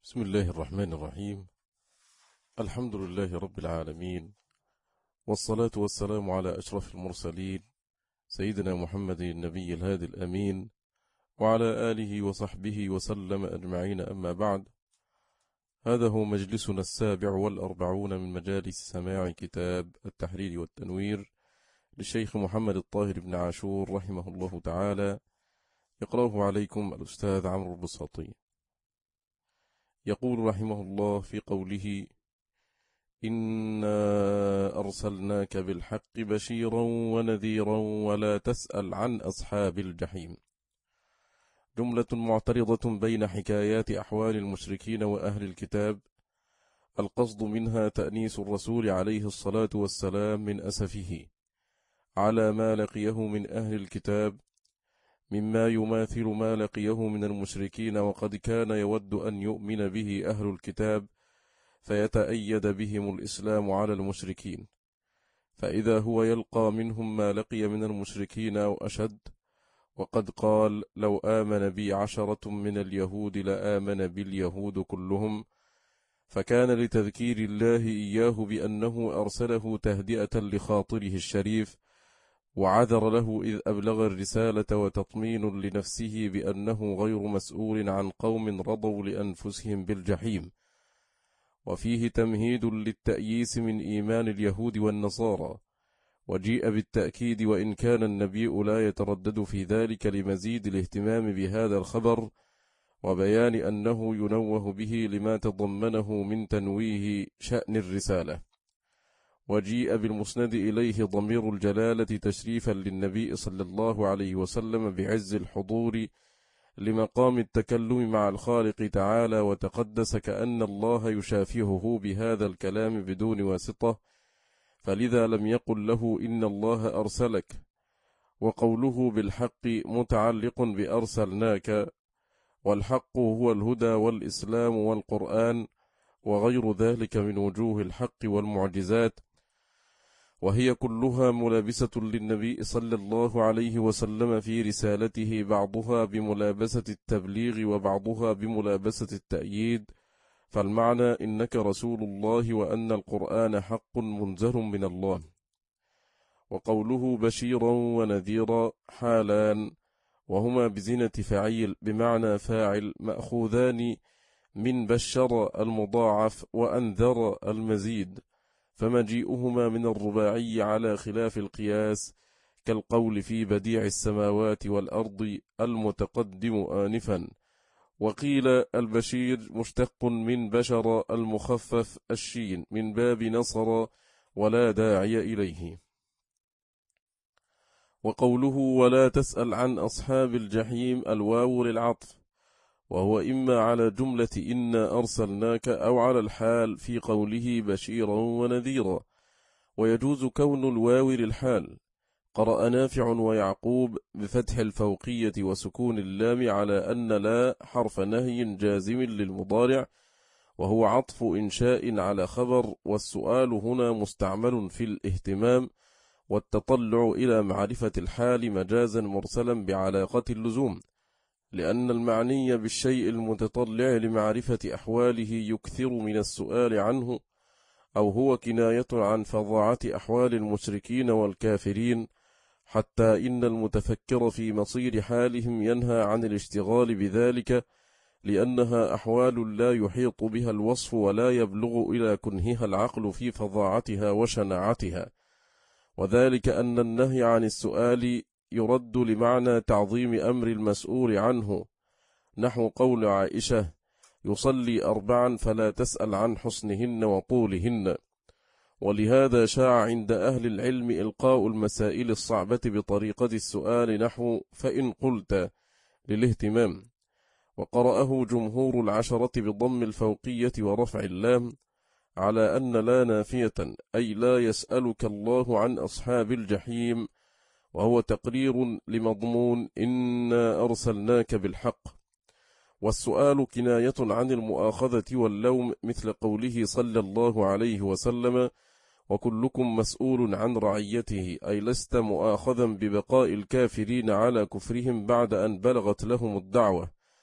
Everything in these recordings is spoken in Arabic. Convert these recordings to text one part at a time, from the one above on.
بسم الله الرحمن الرحيم. الحمد لله رب العالمين، والصلاة والسلام على أشرف المرسلين سيدنا محمد النبي الهادي الأمين وعلى آله وصحبه وسلم أجمعين، أما بعد. هذا هو مجلسنا 47 من مجالس سماع كتاب التحرير والتنوير للشيخ محمد الطاهر بن عاشور رحمه الله تعالى، يقرأه عليكم الأستاذ عمرو البساطي. يقول رحمه الله في قوله: إنا أرسلناك بالحق بشيرا ونذيرا ولا تسأل عن أصحاب الجحيم. جملة معترضة بين حكايات أحوال المشركين وأهل الكتاب، القصد منها تأنيس الرسول عليه الصلاة والسلام من أسفه على ما لقيه من أهل الكتاب مما يماثل ما لقيه من المشركين، وقد كان يود أن يؤمن به أهل الكتاب فيتأيد بهم الإسلام على المشركين، فإذا هو يلقى منهم ما لقي من المشركين أو أشد. وقد قال: لو آمن بي 10 من اليهود لآمن باليهود كلهم، فكان لتذكير الله إياه بأنه أرسله تهدئة لخاطره الشريف، وعذر له إذ أبلغ الرسالة، وتطمين لنفسه بأنه غير مسؤول عن قوم رضوا لأنفسهم بالجحيم. وفيه تمهيد للتأييس من إيمان اليهود والنصارى، وجيء بالتأكيد وإن كان النبي لا يتردد في ذلك لمزيد الاهتمام بهذا الخبر وبيان أنه ينوه به لما تضمنه من تنويه شأن الرسالة. وجيء بالمسند إليه ضمير الجلالة تشريفا للنبي صلى الله عليه وسلم بعز الحضور لمقام التكلم مع الخالق تعالى وتقدس، كأن الله يشافهه بهذا الكلام بدون واسطة، فلذا لم يقل له إن الله أرسلك. وقوله بالحق متعلق بأرسلناك، والحق هو الهدى والإسلام والقرآن وغير ذلك من وجوه الحق والمعجزات، وهي كلها ملابسة للنبي صلى الله عليه وسلم في رسالته، بعضها بملابسة التبليغ وبعضها بملابسة التأييد. فالمعنى إنك رسول الله وأن القرآن حق منزل من الله. وقوله بشيرا ونذيرا حالان، وهما بزنة فعيل بمعنى فاعل، مأخوذان من بشر المضاعف وأنذر المزيد، فمجيئهما من الرباعي على خلاف القياس، كالقول في بديع السماوات والأرض المتقدم آنفا. وقيل البشير مشتق من بشر المخفف الشين من باب نصر ولا داعي إليه. وقوله ولا تسأل عن أصحاب الجحيم، الواو للعطف، وهو إما على جملة إنا أرسلناك أو على الحال في قوله بشيرا ونذيرا، ويجوز كون الواو للحال. قرأ نافع ويعقوب بفتح الفوقية وسكون اللام على أن لا حرف نهي جازم للمضارع، وهو عطف إنشاء على خبر، والسؤال هنا مستعمل في الاهتمام والتطلع إلى معرفة الحال مجازا مرسلا بعلاقة اللزوم، لأن المعني بالشيء المتطلع لمعرفة أحواله يكثر من السؤال عنه، أو هو كناية عن فظاعة أحوال المشركين والكافرين، حتى إن المتفكر في مصير حالهم ينهى عن الاشتغال بذلك، لأنها أحوال لا يحيط بها الوصف ولا يبلغ إلى كنهها العقل في فظاعتها وشناعتها. وذلك أن النهي عن السؤال يرد لمعنى تعظيم أمر المسؤول عنه، نحو قول عائشة: يصلي 4 فلا تسأل عن حسنهن وطولهن. ولهذا شاع عند أهل العلم إلقاء المسائل الصعبة بطريقة السؤال، نحو فإن قلت، للاهتمام. وقرأه جمهور العشرة بضم الفوقية ورفع اللام على أن لا نافية، أي لا يسألك الله عن أصحاب الجحيم، وهو تقرير لمضمون إنا أرسلناك بالحق. والسؤال كناية عن المؤاخذة واللوم، مثل قوله صلى الله عليه وسلم: وكلكم مسؤول عن رعيته، أي لست مؤاخذا ببقاء الكافرين على كفرهم بعد أن بلغت لهم الدعوة.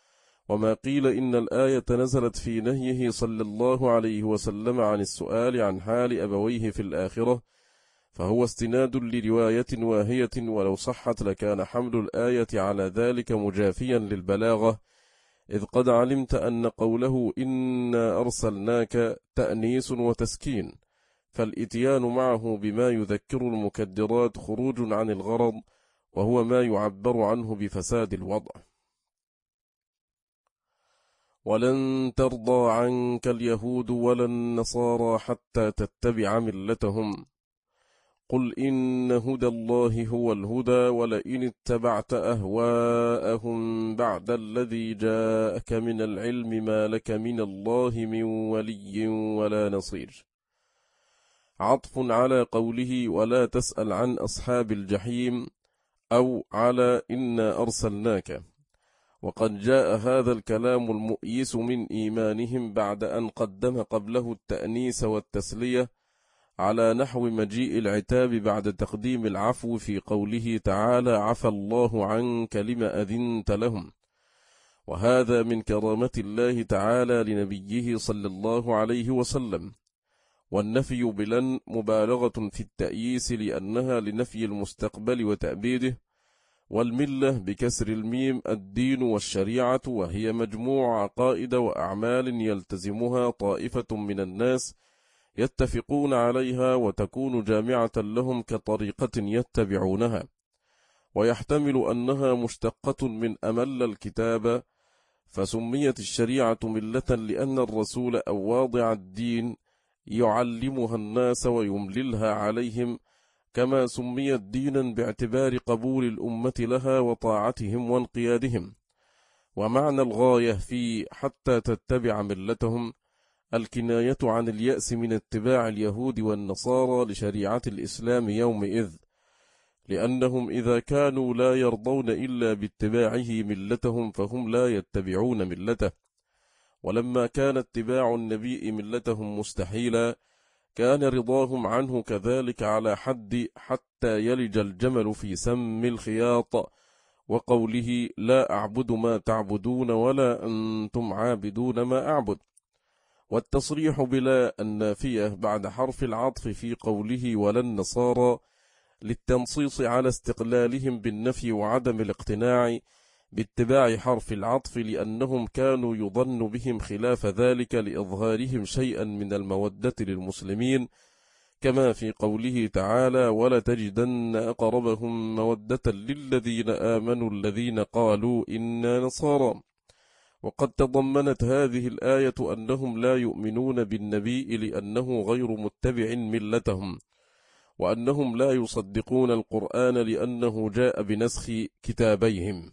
وما قيل إن الآية نزلت في نهيه صلى الله عليه وسلم عن السؤال عن حال أبويه في الآخرة، فهو استناد لرواية واهية، ولو صحت لكان حمل الآية على ذلك مجافيا للبلاغة، إذ قد علمت أن قوله إنا أرسلناك تأنيس وتسكين، فالإتيان معه بما يذكر المكدرات خروج عن الغرض، وهو ما يعبر عنه بفساد الوضع. ولن ترضى عنك اليهود ولا النصارى حتى تتبع ملتهم، قل إن هدى الله هو الهدى ولئن اتبعت أهواءهم بعد الذي جاءك من العلم ما لك من الله من ولي ولا نصير. عطف على قوله ولا تسأل عن أصحاب الجحيم، أو على إنا أرسلناك. وقد جاء هذا الكلام المؤيس من إيمانهم بعد أن قدم قبله التأنيس والتسلية، على نحو مجيء العتاب بعد تقديم العفو في قوله تعالى عفى الله عنك لما أذنت لهم. وهذا من كرامة الله تعالى لنبيه صلى الله عليه وسلم. والنفي بلن مبالغة في التأييس لأنها لنفي المستقبل وتأبيده، والملة بكسر الميم الدين والشريعة، وهي مجموع عقائد وأعمال يلتزمها طائفة من الناس يتفقون عليها، وتكون جامعة لهم كطريقة يتبعونها. ويحتمل أنها مشتقة من أمل الكتاب، فسميت الشريعة ملة لأن الرسول أو واضع الدين يعلمها الناس ويمللها عليهم، كما سميت دينا باعتبار قبول الأمة لها وطاعتهم وانقيادهم. ومعنى الغاية في حتى تتبع ملتهم الكناية عن اليأس من اتباع اليهود والنصارى لشريعة الإسلام يومئذ، لأنهم إذا كانوا لا يرضون إلا باتباعه ملتهم فهم لا يتبعون ملته. ولما كان اتباع النبي ملتهم مستحيلا، كان رضاهم عنه كذلك على حد حتى يلج الجمل في سم الخياط، وقوله لا أعبد ما تعبدون ولا أنتم عابدون ما أعبد. والتصريح بلا النافية بعد حرف العطف في قوله ولا النصارى للتنصيص على استقلالهم بالنفي وعدم الاقتناع باتباع حرف العطف، لأنهم كانوا يظن بهم خلاف ذلك لإظهارهم شيئا من المودة للمسلمين، كما في قوله تعالى ولتجدن أقربهم مودة للذين آمنوا الذين قالوا إنا نصارى. وقد تضمنت هذه الآية أنهم لا يؤمنون بالنبي لأنه غير متبع ملتهم، وأنهم لا يصدقون القرآن لأنه جاء بنسخ كتابيهم.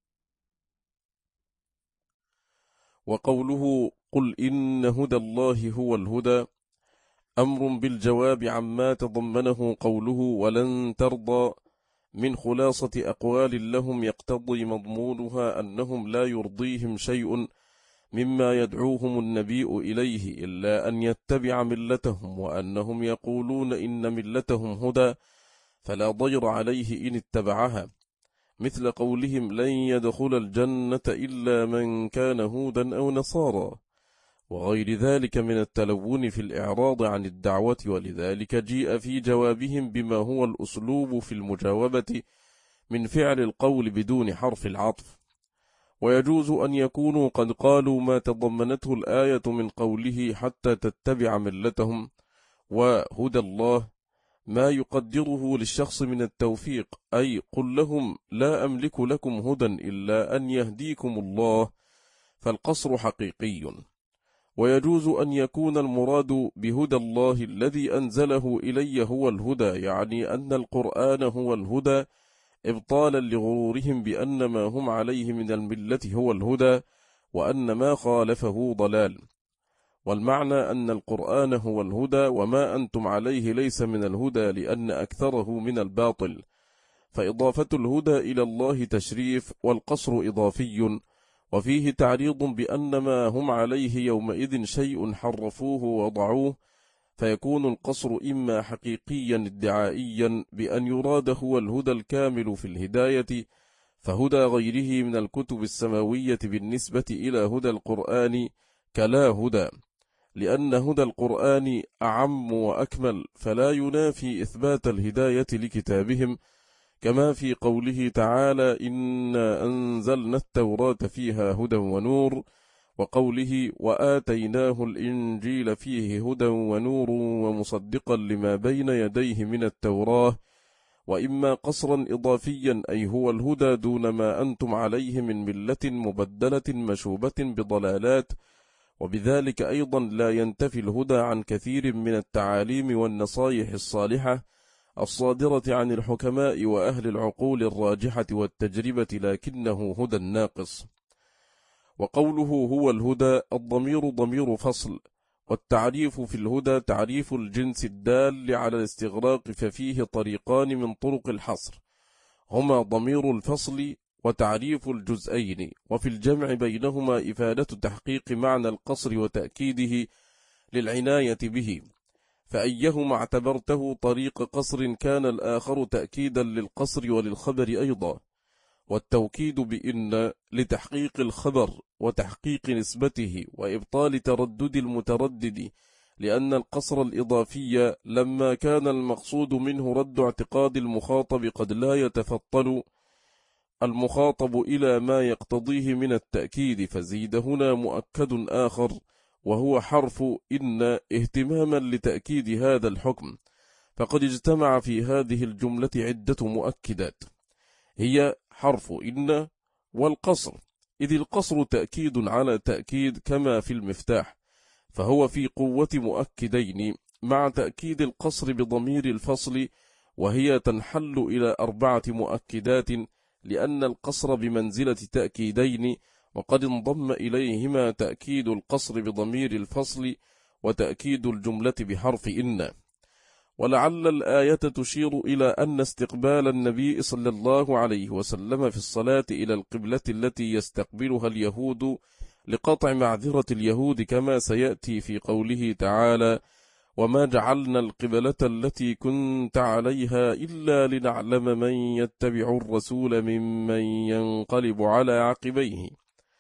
وقوله قل إن هدى الله هو الهدى أمر بالجواب عما تضمنه قوله ولن ترضى من خلاصة أقوال لهم، يقتضي مضمونها أنهم لا يرضيهم شيء مما يدعوهم النبي إليه إلا أن يتبع ملتهم، وأنهم يقولون إن ملتهم هدى فلا ضير عليه إن اتبعها، مثل قولهم لن يدخل الجنة إلا من كان هودا أو نصارى، وغير ذلك من التلون في الإعراض عن الدعوة. ولذلك جيء في جوابهم بما هو الأسلوب في المجاوبة من فعل القول بدون حرف العطف. ويجوز أن يكونوا قد قالوا ما تضمنته الآية من قوله حتى تتبع ملتهم وهدى الله ما يقدره للشخص من التوفيق، أي قل لهم لا أملك لكم هدى إلا أن يهديكم الله، فالقصر حقيقي. ويجوز أن يكون المراد بهدى الله الذي أنزله إلي هو الهدى، يعني أن القرآن هو الهدى، إبطالا لغرورهم بأن ما هم عليه من الملة هو الهدى، وأن ما خالفه ضلال. والمعنى أن القرآن هو الهدى وما أنتم عليه ليس من الهدى، لأن أكثره من الباطل، فإضافة الهدى إلى الله تشريف، والقصر إضافي، وفيه تعريض بأن ما هم عليه يومئذ شيء حرفوه وضعوه، فيكون القصر إما حقيقيا ادعائيا بأن يراد هو الهدى الكامل في الهداية، فهدى غيره من الكتب السماوية بالنسبة إلى هدى القرآن كلا هدى، لأن هدى القرآن أعم وأكمل، فلا ينافي إثبات الهداية لكتابهم، كما في قوله تعالى إنا أنزلنا التوراة فيها هدى ونور، وقوله وآتيناه الإنجيل فيه هدى ونور ومصدقا لما بين يديه من التوراة، وإما قصرا إضافيا أي هو الهدى دون ما أنتم عليه من ملة مبدلة مشوبة بضلالات، وبذلك أيضا لا ينتفي الهدى عن كثير من التعاليم والنصائح الصالحة الصادرة عن الحكماء وأهل العقول الراجحة والتجربة، لكنه هدى ناقص. وقوله هو الهدى الضمير ضمير فصل، والتعريف في الهدى تعريف الجنس الدال على الاستغراق، ففيه طريقان من طرق الحصر، هما ضمير الفصل وتعريف الجزئين، وفي الجمع بينهما إفادة تحقيق معنى القصر وتأكيده للعناية به، فأيهما اعتبرته طريق قصر كان الآخر تأكيدا للقصر وللخبر أيضا، والتوكيد بإن لتحقيق الخبر وتحقيق نسبته وإبطال تردد المتردد، لأن القصر الإضافي لما كان المقصود منه رد اعتقاد المخاطب قد لا يتفطن المخاطب إلى ما يقتضيه من التأكيد، فزيد هنا مؤكد آخر وهو حرف إن اهتماما لتأكيد هذا الحكم، فقد اجتمع في هذه الجملة عدة مؤكدات، هي حرف إن والقصر، إذ القصر تأكيد على تأكيد كما في المفتاح، فهو في قوة مؤكدين مع تأكيد القصر بضمير الفصل، وهي تنحل إلى 4 مؤكدات، لأن القصر بمنزلة تأكيدين، وقد انضم إليهما تأكيد القصر بضمير الفصل وتأكيد الجملة بحرف إن. ولعل الآية تشير إلى أن استقبال النبي صلى الله عليه وسلم في الصلاة إلى القبلة التي يستقبلها اليهود لقطع معذرة اليهود، كما سيأتي في قوله تعالى وما جعلنا القبلة التي كنت عليها إلا لنعلم من يتبع الرسول ممن ينقلب على عقبيه،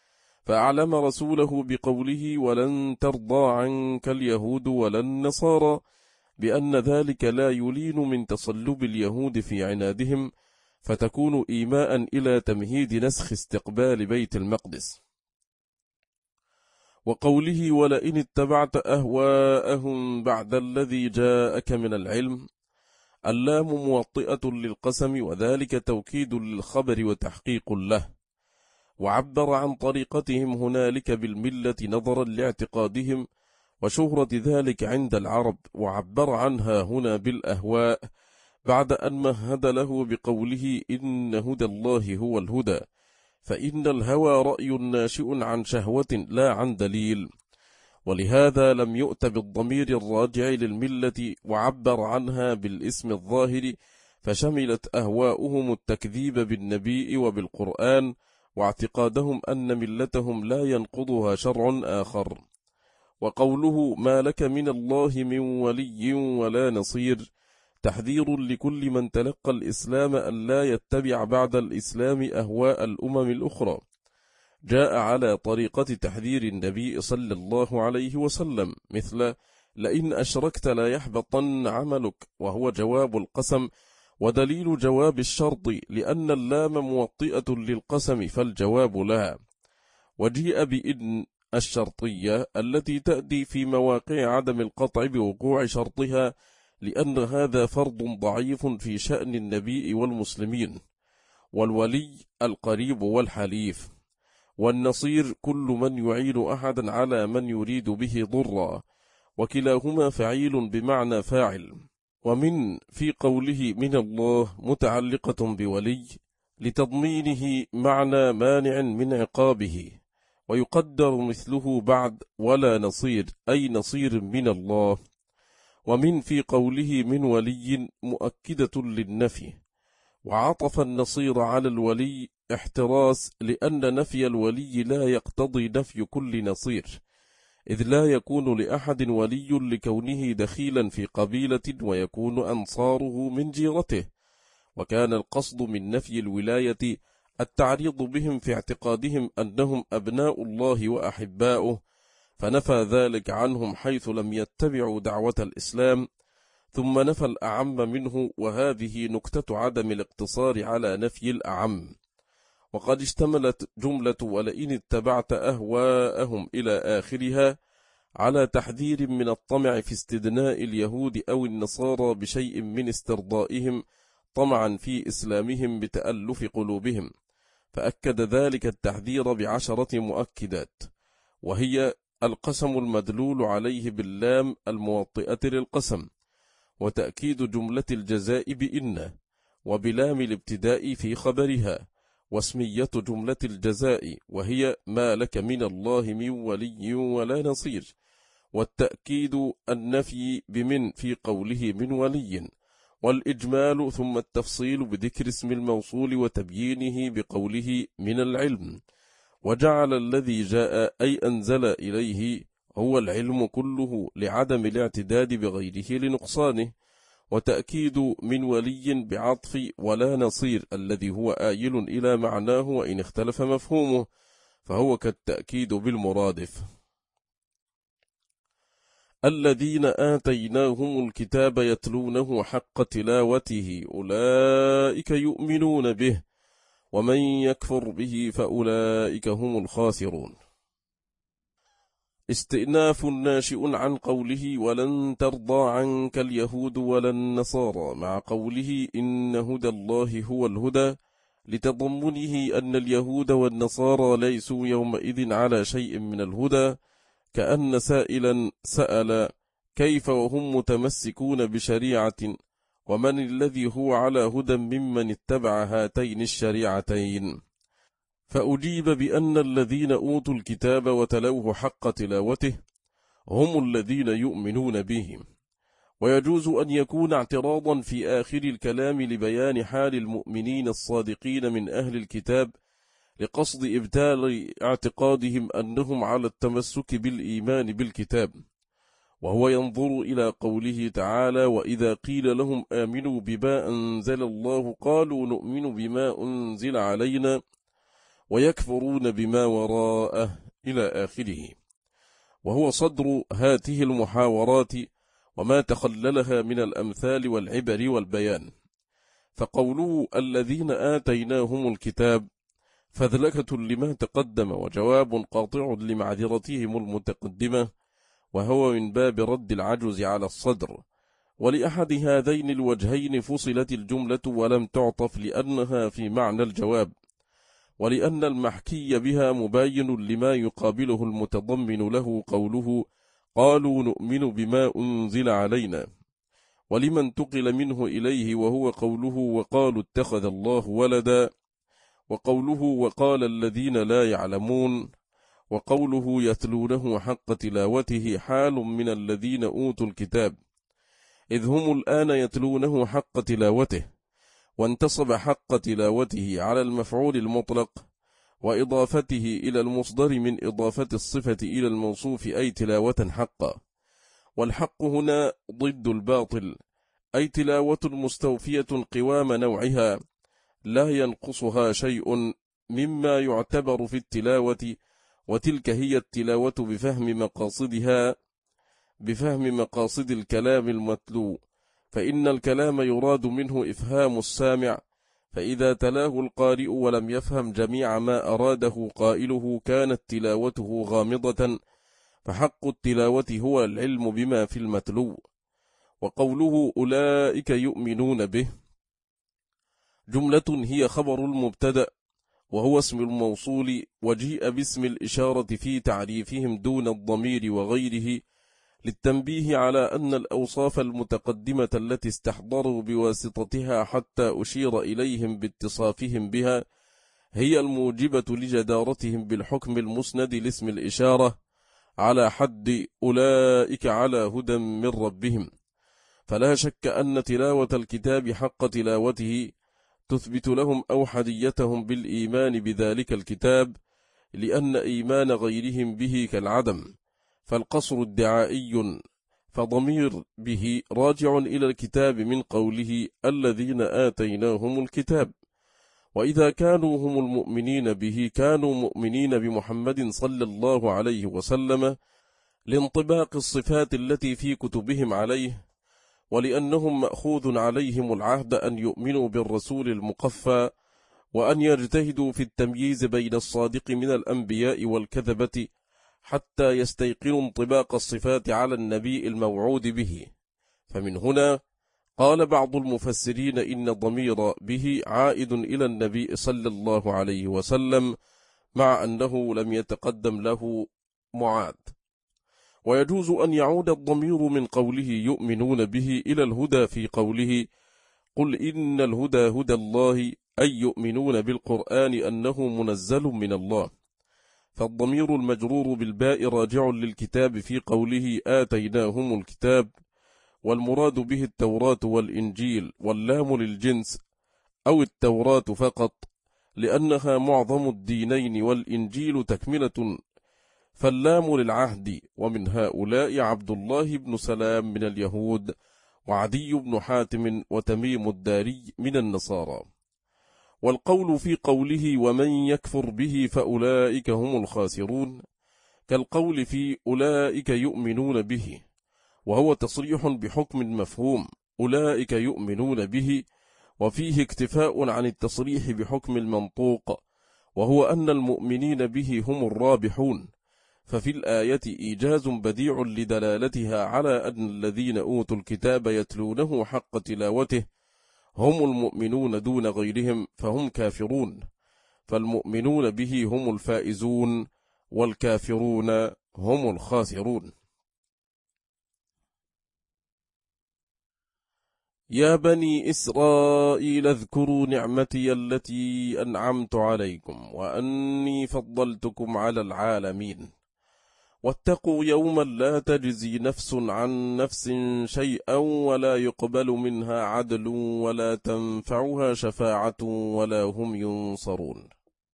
فأعلم رسوله بقوله ولن ترضى عنك اليهود ولا النصارى، بأن ذلك لا يلين من تصلب اليهود في عنادهم، فتكون إيماء إلى تمهيد نسخ استقبال بيت المقدس. وقوله ولئن اتبعت أهواءهم بعد الذي جاءك من العلم، اللام موطئة للقسم، وذلك توكيد للخبر وتحقيق له، وعبر عن طريقتهم هنالك بالملة نظرا لاعتقادهم وشهرة ذلك عند العرب، وعبر عنها هنا بالأهواء بعد أن مهد له بقوله إن هدى الله هو الهدى، فإن الهوى رأي ناشئ عن شهوة لا عن دليل، ولهذا لم يؤت بالضمير الراجع للملة وعبر عنها بالاسم الظاهر، فشملت أهواؤهم التكذيب بالنبي وبالقرآن، واعتقادهم أن ملتهم لا ينقضها شرع آخر. وقوله ما لك من الله من ولي ولا نصير تحذير لكل من تلقى الإسلام أن لا يتبع بعد الإسلام أهواء الأمم الأخرى، جاء على طريقة تحذير النبي صلى الله عليه وسلم، مثل لئن أشركت لا يحبطن عملك، وهو جواب القسم ودليل جواب الشرط، لأن اللام موطئة للقسم فالجواب لها، وجيء بإن الشرطية التي تأتي في مواقع عدم القطع بوقوع شرطها، لأن هذا فرض ضعيف في شأن النبي والمسلمين. والولي القريب والحليف، والنصير كل من يعين أحدا على من يريد به ضرا، وكلاهما فعيل بمعنى فاعل. ومن في قوله من الله متعلقة بولي لتضمينه معنى مانع من عقابه، ويقدر مثله بعد ولا نصير أي نصير من الله. ومن في قوله من ولي مؤكدة للنفي، وعطف النصير على الولي احتراس، لأن نفي الولي لا يقتضي نفي كل نصير، إذ لا يكون لأحد ولي لكونه دخيلا في قبيلة ويكون أنصاره من جيرته، وكان القصد من نفي الولاية التعريض بهم في اعتقادهم أنهم أبناء الله وأحباؤه، فنفى ذلك عنهم حيث لم يتبعوا دعوة الإسلام، ثم نفى الأعم منه، وهذه نكتة عدم الاقتصار على نفي الأعم. وقد اشتملت جملة ولئن اتبعت أهواءهم إلى آخرها على تحذير من الطمع في استدناء اليهود أو النصارى بشيء من استرضائهم طمعا في إسلامهم بتألف قلوبهم، فأكد ذلك التحذير ب10 مؤكدات، وهي القسم المدلول عليه باللام الموطئة للقسم، وتأكيد جملة الجزاء بإن، وبلام الابتداء في خبرها، واسمية جملة الجزاء وهي ما لك من الله من ولي ولا نصير، والتأكيد النفي بمن في قوله من ولي، والإجمال ثم التفصيل بذكر اسم الموصول وتبيينه بقوله من العلم، وجعل الذي جاء أي أنزل إليه هو العلم كله لعدم الاعتداد بغيره لنقصانه، وتأكيد من ولي بعطف ولا نصير الذي هو آيل إلى معناه وإن اختلف مفهومه، فهو كالتأكيد بالمرادف. الذين آتيناهم الكتاب يتلونه حق تلاوته أولئك يؤمنون به، ومن يكفر به فأولئك هم الخاسرون. استئناف ناشئ عن قوله ولن ترضى عنك اليهود ولا النصارى مع قوله إن هدى الله هو الهدى، لتضمنه أن اليهود والنصارى ليسوا يومئذ على شيء من الهدى، كأن سائلا سأل كيف وهم متمسكون بشريعة، ومن الذي هو على هدى ممن اتبع هاتين الشريعتين؟ فأجيب بأن الذين أوتوا الكتاب وتلوه حق تلاوته هم الذين يؤمنون به. ويجوز أن يكون اعتراضا في آخر الكلام لبيان حال المؤمنين الصادقين من أهل الكتاب، لقصد إبتال اعتقادهم أنهم على التمسك بالإيمان بالكتاب، وهو ينظر إلى قوله تعالى وإذا قيل لهم آمنوا بما أنزل الله قالوا نؤمن بما أنزل علينا ويكفرون بما وراءه إلى آخره، وهو صدر هاته المحاورات وما تخللها من الأمثال والعبر والبيان. فقوله الذين آتيناهم الكتاب فذلكة لما تقدم وجواب قاطع لمعذرتهم المتقدمة، وهو من باب رد العجز على الصدر. ولأحد هذين الوجهين فصلت الجملة ولم تعطف لأنها في معنى الجواب، ولأن المحكي بها مباين لما يقابله المتضمن له قوله قالوا نؤمن بما أنزل علينا، ولمن انتقل منه إليه وهو قوله وقالوا اتخذ الله ولدا، وقوله وقال الذين لا يعلمون، وقوله يتلونه حق تلاوته حال من الذين أوتوا الكتاب، إذ هم الآن يتلونه حق تلاوته، وانتصب حق تلاوته على المفعول المطلق وإضافته إلى المصدر من إضافة الصفة إلى الموصوف أي تلاوة حقا. والحق هنا ضد الباطل، أي تلاوة مستوفية قوام نوعها لا ينقصها شيء مما يعتبر في التلاوة، وتلك هي التلاوة بفهم مقاصد الكلام المتلو، فإن الكلام يراد منه إفهام السامع، فإذا تلاه القارئ ولم يفهم جميع ما أراده قائله كانت تلاوته غامضة، فحق التلاوة هو العلم بما في المتلو. وقوله أولئك يؤمنون به جملة هي خبر المبتدأ وهو اسم الموصول، وجيء باسم الإشارة في تعريفهم دون الضمير وغيره، للتنبيه على أن الأوصاف المتقدمة التي استحضروا بواسطتها حتى أشير إليهم باتصافهم بها هي الموجبة لجدارتهم بالحكم المسند لاسم الإشارة على حد أولئك على هدى من ربهم. فلا شك أن تلاوة الكتاب حق تلاوته تثبت لهم أوحديتهم بالإيمان بذلك الكتاب، لأن إيمان غيرهم به كالعدم، فالقصر ادعائي، فضمير به راجع إلى الكتاب من قوله الذين آتيناهم الكتاب، وإذا كانوا هم المؤمنين به كانوا مؤمنين بمحمد صلى الله عليه وسلم لانطباق الصفات التي في كتبهم عليه، ولأنهم مأخوذ عليهم العهد أن يؤمنوا بالرسول المقفى، وأن يجتهدوا في التمييز بين الصادق من الأنبياء والكذبة حتى يستيقنوا انطباق الصفات على النبي الموعود به. فمن هنا قال بعض المفسرين إن الضمير به عائد إلى النبي صلى الله عليه وسلم، مع أنه لم يتقدم له معاد. ويجوز أن يعود الضمير من قوله يؤمنون به إلى الهدى في قوله قل إن الهدى هدى الله، أي يؤمنون بالقرآن أنه منزل من الله. فالضمير المجرور بالباء راجع للكتاب في قوله آتيناهم الكتاب، والمراد به التوراة والإنجيل، واللام للجنس أو التوراة فقط لأنها معظم الدينين والإنجيل تكملة، فاللام للعهد. ومن هؤلاء عبد الله بن سلام من اليهود، وعدي بن حاتم وتميم الداري من النصارى. والقول في قوله ومن يكفر به فأولئك هم الخاسرون كالقول في أولئك يؤمنون به، وهو تصريح بحكم مفهوم أولئك يؤمنون به، وفيه اكتفاء عن التصريح بحكم المنطوق، وهو أن المؤمنين به هم الرابحون. ففي الآية إيجاز بديع لدلالتها على أن الذين أوتوا الكتاب يتلونه حق تلاوته هم المؤمنون دون غيرهم فهم كافرون، فالمؤمنون به هم الفائزون والكافرون هم الخاسرون. يا بني إسرائيل اذكروا نعمتي التي أنعمت عليكم وأني فضلتكم على العالمين، واتقوا يوما لا تجزي نفس عن نفس شيئا ولا يقبل منها عدل ولا تنفعها شفاعة ولا هم ينصرون.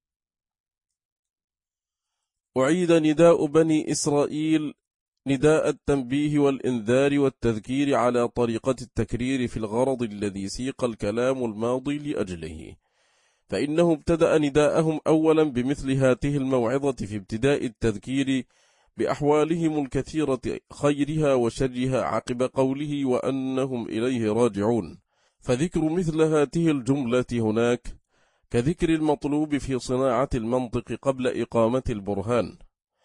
أعيد نداء بني إسرائيل نداء التنبيه والإنذار والتذكير على طريقة التكرير في الغرض الذي سيق الكلام الماضي لأجله، فإنه ابتدأ نداءهم أولا بمثل هاته الموعظة في ابتداء التذكير بأحوالهم الكثيرة خيرها وشرها عقب قوله وأنهم إليه راجعون. فذكر مثل هاته الجملة هناك كذكر المطلوب في صناعة المنطق قبل إقامة البرهان،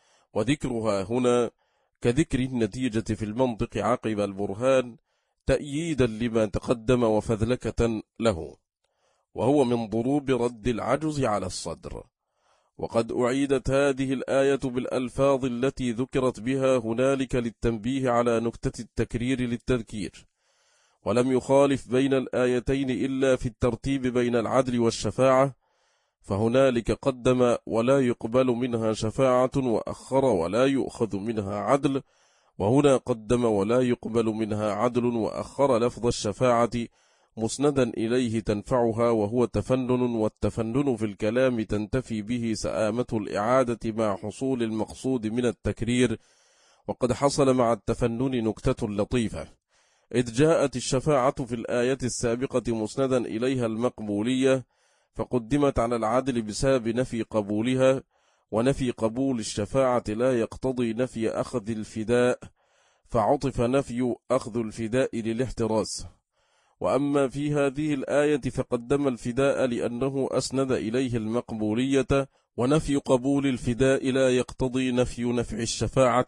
وذكرها هنا كذكر النتيجة في المنطق عقب البرهان تأييدا لما تقدم وفذلكة له، وهو من ضروب رد العجز على الصدر. وقد أعيدت هذه الآية بالألفاظ التي ذكرت بها هنالك للتنبيه على نكتة التكرير للتذكير، ولم يخالف بين الآيتين إلا في الترتيب بين العدل والشفاعة، فهنالك قدم ولا يقبل منها شفاعة وأخر ولا يؤخذ منها عدل، وهنا قدم ولا يقبل منها عدل وأخر لفظ الشفاعة مسندا إليه تنفعها، وهو تفنن، والتفنن في الكلام تنتفي به سآمة الإعادة مع حصول المقصود من التكرير. وقد حصل مع التفنن نكتة لطيفة، إذ جاءت الشفاعة في الآية السابقة مسندا إليها المقبولية، فقدمت على العدل بسبب نفي قبولها، ونفي قبول الشفاعة لا يقتضي نفي أخذ الفداء، فعطف نفي أخذ الفداء للاحتراس. وأما في هذه الآية فقدم الفداء لأنه أسند إليه المقبولية، ونفي قبول الفداء لا يقتضي نفي نفع الشفاعة،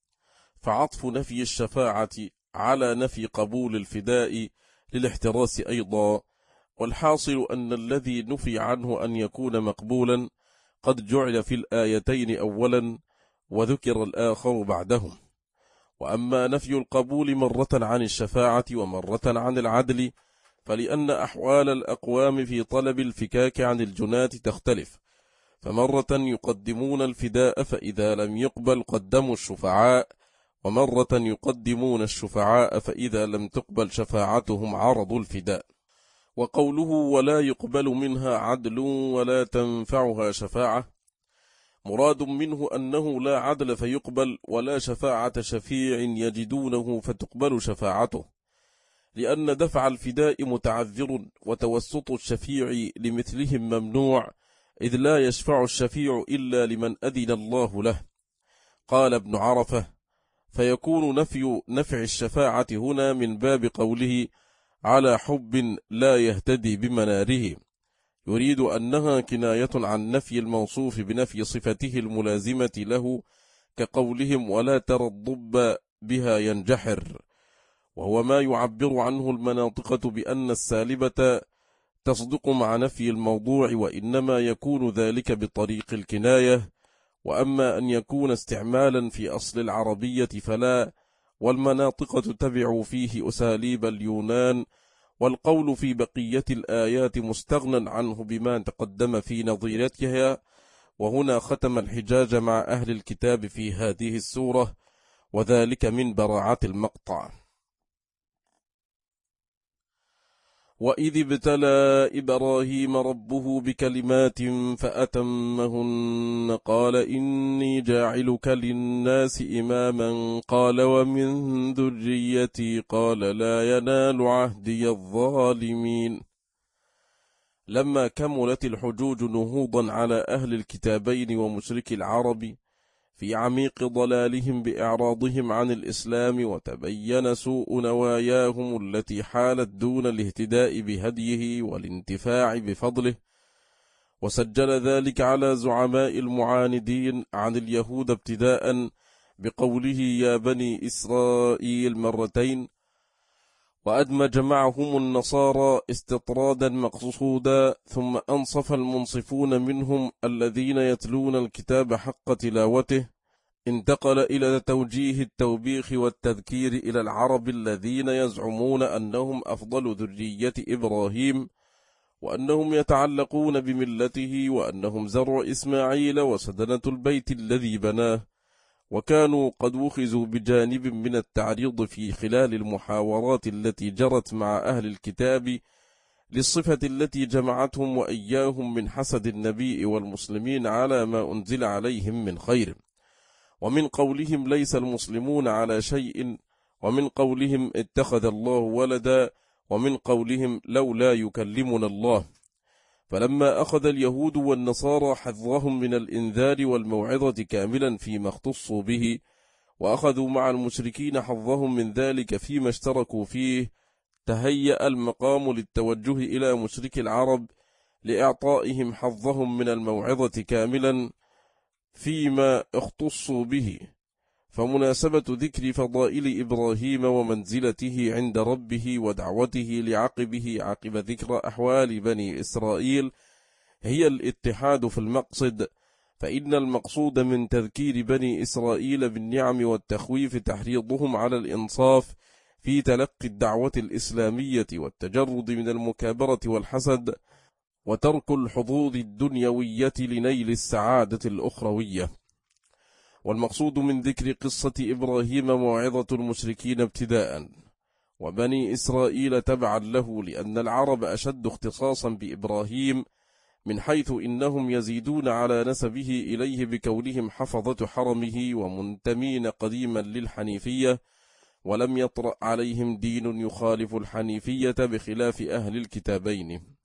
فعطف نفي الشفاعة على نفي قبول الفداء للاحتراس أيضا. والحاصل أن الذي نفي عنه أن يكون مقبولا قد جعل في الآيتين أولا، وذكر الآخر بعدهم. وأما نفي القبول مرة عن الشفاعة ومرة عن العدل، فلأن أحوال الأقوام في طلب الفكاك عن الجنات تختلف، فمرة يقدمون الفداء فإذا لم يقبل قدموا الشفعاء، ومرة يقدمون الشفعاء فإذا لم تقبل شفاعتهم عرضوا الفداء. وقوله ولا يقبل منها عدل ولا تنفعها شفاعة مراد منه أنه لا عدل فيقبل، ولا شفاعة شفيع يجدونه فتقبل شفاعته، لأن دفع الفداء متعذر وتوسط الشفيع لمثلهم ممنوع، إذ لا يشفع الشفيع إلا لمن أذن الله له. قال ابن عرفة: فيكون نفع الشفاعة هنا من باب قوله على حب لا يهتدي بمناره، يريد أنها كناية عن نفي الموصوف بنفي صفته الملازمة له، كقولهم ولا ترى الضب بها ينجحر، وهو ما يعبر عنه المناطقة بأن السالبة تصدق مع نفي الموضوع، وإنما يكون ذلك بطريق الكناية. وأما أن يكون استعمالا في أصل العربية فلا، والمناطق تتبع فيه أساليب اليونان، والقول في بقية الآيات مستغنى عنه بما تقدم في نظيرتها. وهنا ختم الحجاج مع أهل الكتاب في هذه السورة، وذلك من براعة المقطع. وإذ ابتلى إبراهيم ربه بكلمات فأتمهن قال إني جاعلك للناس إماما قال ومن ذريتي قال لا ينال عهدي الظالمين. لما كملت الحجوج نهوضا على أهل الكتابين ومشرك العرب في عميق ضلالهم بإعراضهم عن الإسلام، وتبين سوء نواياهم التي حالت دون الاهتداء بهديه والانتفاع بفضله، وسجل ذلك على زعماء المعاندين عن اليهود ابتداء بقوله يا بني إسرائيل مرتين، وأدمج معهم النصارى استطرادا مقصودا، ثم أنصف المنصفون منهم الذين يتلون الكتاب حق تلاوته، انتقل إلى توجيه التوبيخ والتذكير إلى العرب الذين يزعمون أنهم أفضل ذرية إبراهيم، وأنهم يتعلقون بملته، وأنهم زرع إسماعيل وسدنة البيت الذي بناه، وكانوا قد وخزوا بجانب من التعريض في خلال المحاورات التي جرت مع أهل الكتاب للصفة التي جمعتهم وإياهم من حسد النبي والمسلمين على ما أنزل عليهم من خير، ومن قولهم ليس المسلمون على شيء، ومن قولهم اتخذ الله ولدا، ومن قولهم لولا يكلمنا الله. فلما أخذ اليهود والنصارى حظهم من الإنذار والموعظة كاملا فيما اختصوا به، وأخذوا مع المشركين حظهم من ذلك فيما اشتركوا فيه، تهيأ المقام للتوجه إلى مشرك العرب لإعطائهم حظهم من الموعظة كاملا فيما اختصوا به. فمناسبة ذكر فضائل إبراهيم ومنزلته عند ربه ودعوته لعقبه عقب ذكر أحوال بني إسرائيل هي الاتحاد في المقصد، فإن المقصود من تذكير بني إسرائيل بالنعم والتخويف تحريضهم على الإنصاف في تلقي الدعوة الإسلامية والتجرد من المكابرة والحسد، وترك الحظوظ الدنيوية لنيل السعادة الأخروية. والمقصود من ذكر قصة إبراهيم موعظة المشركين ابتداء، وبني إسرائيل تبعا له، لأن العرب أشد اختصاصا بإبراهيم من حيث إنهم يزيدون على نسبه إليه بكونهم حفظة حرمه ومنتمين قديما للحنيفية، ولم يطرأ عليهم دين يخالف الحنيفية بخلاف أهل الكتابين.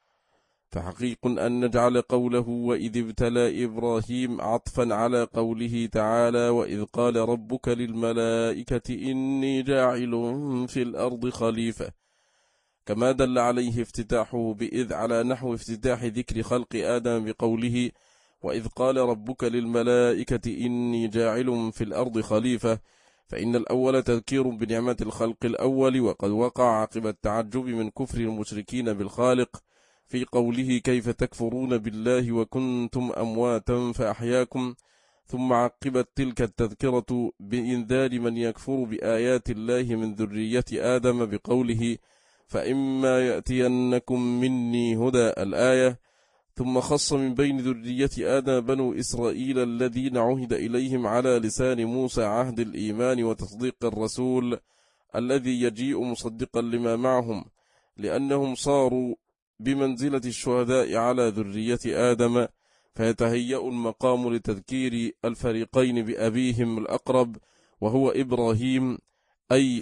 فحقيق أن نجعل قوله وإذ ابتلى إبراهيم عطفا على قوله تعالى وإذ قال ربك للملائكة إني جاعل في الأرض خليفة، كما دل عليه افتتاحه بإذ على نحو افتتاح ذكر خلق آدم بقوله وإذ قال ربك للملائكة إني جاعل في الأرض خليفة، فإن الأول تذكير بنعمة الخلق الأول، وقد وقع عقب التعجب من كفر المشركين بالخالق في قوله كيف تكفرون بالله وكنتم أمواتا فأحياكم، ثم عقبت تلك التذكرة بإنذار من يكفر بآيات الله من ذرية آدم بقوله فإما يأتينكم مني هدى الآية، ثم خص من بين ذرية آدم بنو إسرائيل الذين عهد إليهم على لسان موسى عهد الإيمان وتصديق الرسول الذي يجيء مصدقا لما معهم، لأنهم صاروا بمنزلة الشهداء على ذرية آدم، فيتهيأ المقام لتذكير الفريقين بأبيهم الأقرب وهو إبراهيم، أي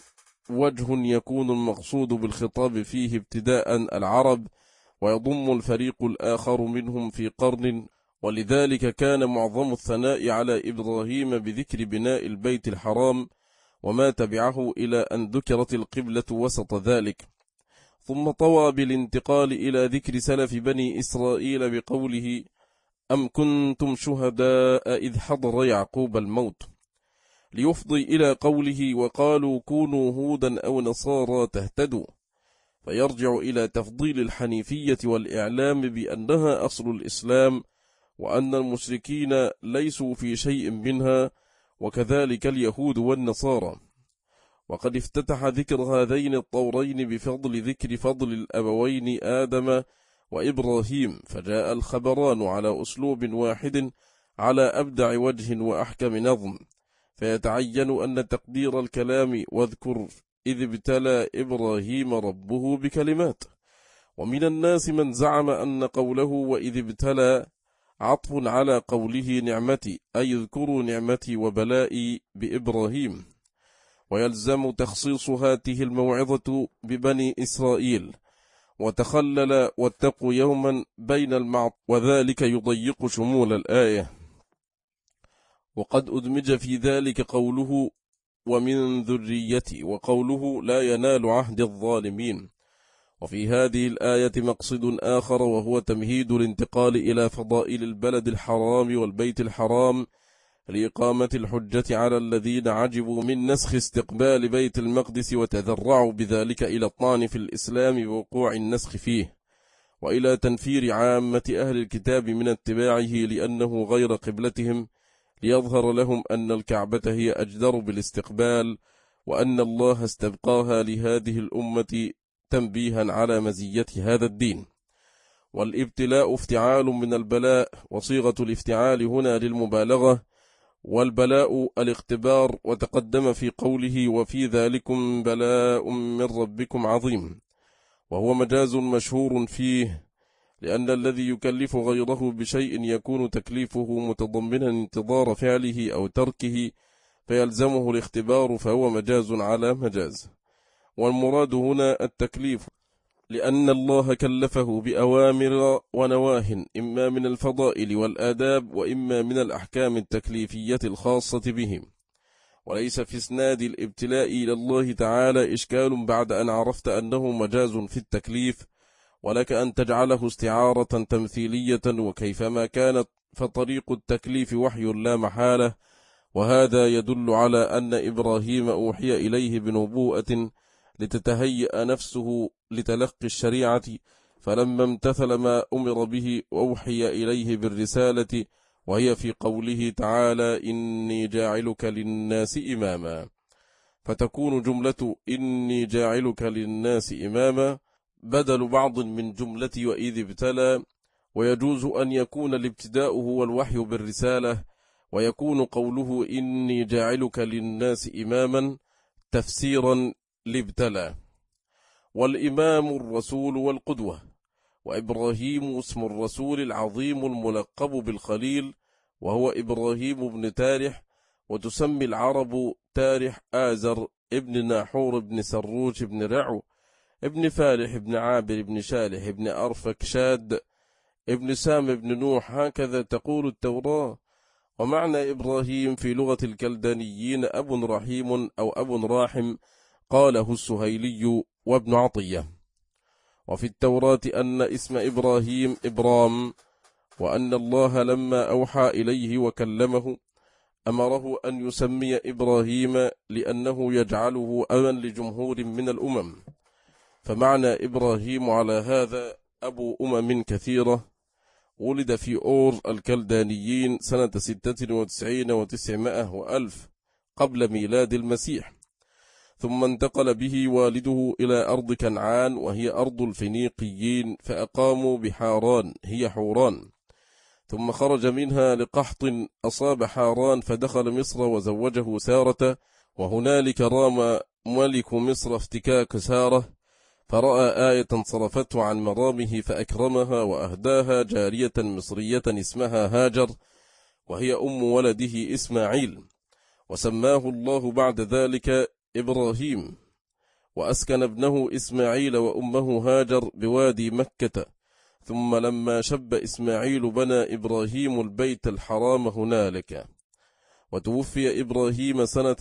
وجه يكون المقصود بالخطاب فيه ابتداء العرب، ويضم الفريق الآخر منهم في قرن، ولذلك كان معظم الثناء على إبراهيم بذكر بناء البيت الحرام، وما تبعه إلى أن ذكرت القبلة وسط ذلك، ثم طوى بالانتقال إلى ذكر سلف بني إسرائيل بقوله: أم كنتم شهداء إذ حضر يعقوب الموت، ليفضي إلى قوله: وقالوا كونوا هودا أو نصارى تهتدوا، فيرجع إلى تفضيل الحنيفية والإعلام بأنها أصل الإسلام، وأن المشركين ليسوا في شيء منها، وكذلك اليهود والنصارى. وقد افتتح ذكر هذين الطورين بفضل ذكر فضل الأبوين آدم وإبراهيم، فجاء الخبران على أسلوب واحد على أبدع وجه وأحكم نظم، فيتعين أن تقدير الكلام واذكر إذ ابتلى إبراهيم ربه بكلمات. ومن الناس من زعم أن قوله وإذ ابتلى عطف على قوله نعمتي، أي اذكروا نعمتي وبلائي بإبراهيم، ويلزم تخصيص هاته الموعظة ببني إسرائيل، وتخلل واتقوا يوما بين المعط، وذلك يضيق شمول الآية. وقد أدمج في ذلك قوله ومن ذريتي، وقوله لا ينال عهد الظالمين. وفي هذه الآية مقصد آخر، وهو تمهيد الانتقال إلى فضائل البلد الحرام والبيت الحرام، لإقامة الحجة على الذين عجبوا من نسخ استقبال بيت المقدس وتذرعوا بذلك إلى الطعن في الإسلام بوقوع النسخ فيه، وإلى تنفير عامة أهل الكتاب من اتباعه لأنه غير قبلتهم، ليظهر لهم أن الكعبة هي أجدر بالاستقبال، وأن الله استبقاها لهذه الأمة تنبيها على مزية هذا الدين. والابتلاء افتعال من البلاء، وصيغة الافتعال هنا للمبالغة، والبلاء الاختبار، وتقدم في قوله وفي ذلكم بلاء من ربكم عظيم، وهو مجاز مشهور فيه، لأن الذي يكلف غيره بشيء يكون تكليفه متضمنا انتظار فعله أو تركه، فيلزمه الاختبار، فهو مجاز على مجاز. والمراد هنا التكليف، لأن الله كلفه بأوامر ونواه، إما من الفضائل والآداب، وإما من الأحكام التكليفية الخاصة بهم. وليس في اسناد الابتلاء إلى الله تعالى إشكال بعد أن عرفت أنه مجاز في التكليف، ولك أن تجعله استعارة تمثيلية، وكيفما كانت فطريق التكليف وحي لا محالة. وهذا يدل على أن إبراهيم أوحي إليه بنبوءة لتتهيأ نفسه لتلقي الشريعة، فلما امتثل ما أمر به أوحي إليه بالرسالة، وهي في قوله تعالى إني جاعلك للناس إماما، فتكون جملة إني جاعلك للناس إماما بدل بعض من جملة وإذ ابتلى. ويجوز أن يكون الابتداء هو الوحي بالرسالة، ويكون قوله إني جاعلك للناس إماما تفسيرا لابتلى. والإمام الرسول والقدوة، وإبراهيم اسم الرسول العظيم الملقب بالخليل، وهو إبراهيم بن تارح، وتسمي العرب تارح آزر ابن ناحور ابن سروج ابن رعو ابن فالح ابن عابر ابن شالح ابن أرفكشاد ابن سام ابن نوح، هكذا تقول التوراة. ومعنى إبراهيم في لغة الكلدانيين أب رحيم أو أب راحم، قاله السهيلي وابن عطية. وفي التوراة أن اسم إبراهيم إبرام، وأن الله لما أوحى إليه وكلمه أمره أن يسمي إبراهيم لأنه يجعله أبا لجمهور من الأمم، فمعنى إبراهيم على هذا أبو أمم كثيرة. ولد في أور الكلدانيين سنة 96 و900 وألف قبل ميلاد المسيح، ثم انتقل به والده إلى أرض كنعان، وهي أرض الفينيقيين، فأقاموا بحاران هي حوران، ثم خرج منها لقحط أصاب حاران، فدخل مصر وزوجه سارة، وهنالك رام ملك مصر افتكاك سارة، فرأى آية صرفته عن مرامه فأكرمها وأهداها جارية مصرية اسمها هاجر، وهي أم ولده إسماعيل، وسماه الله بعد ذلك إبراهيم. وأسكن ابنه إسماعيل وأمه هاجر بوادي مكة، ثم لما شب إسماعيل بنى إبراهيم البيت الحرام هنالك. وتوفي إبراهيم سنة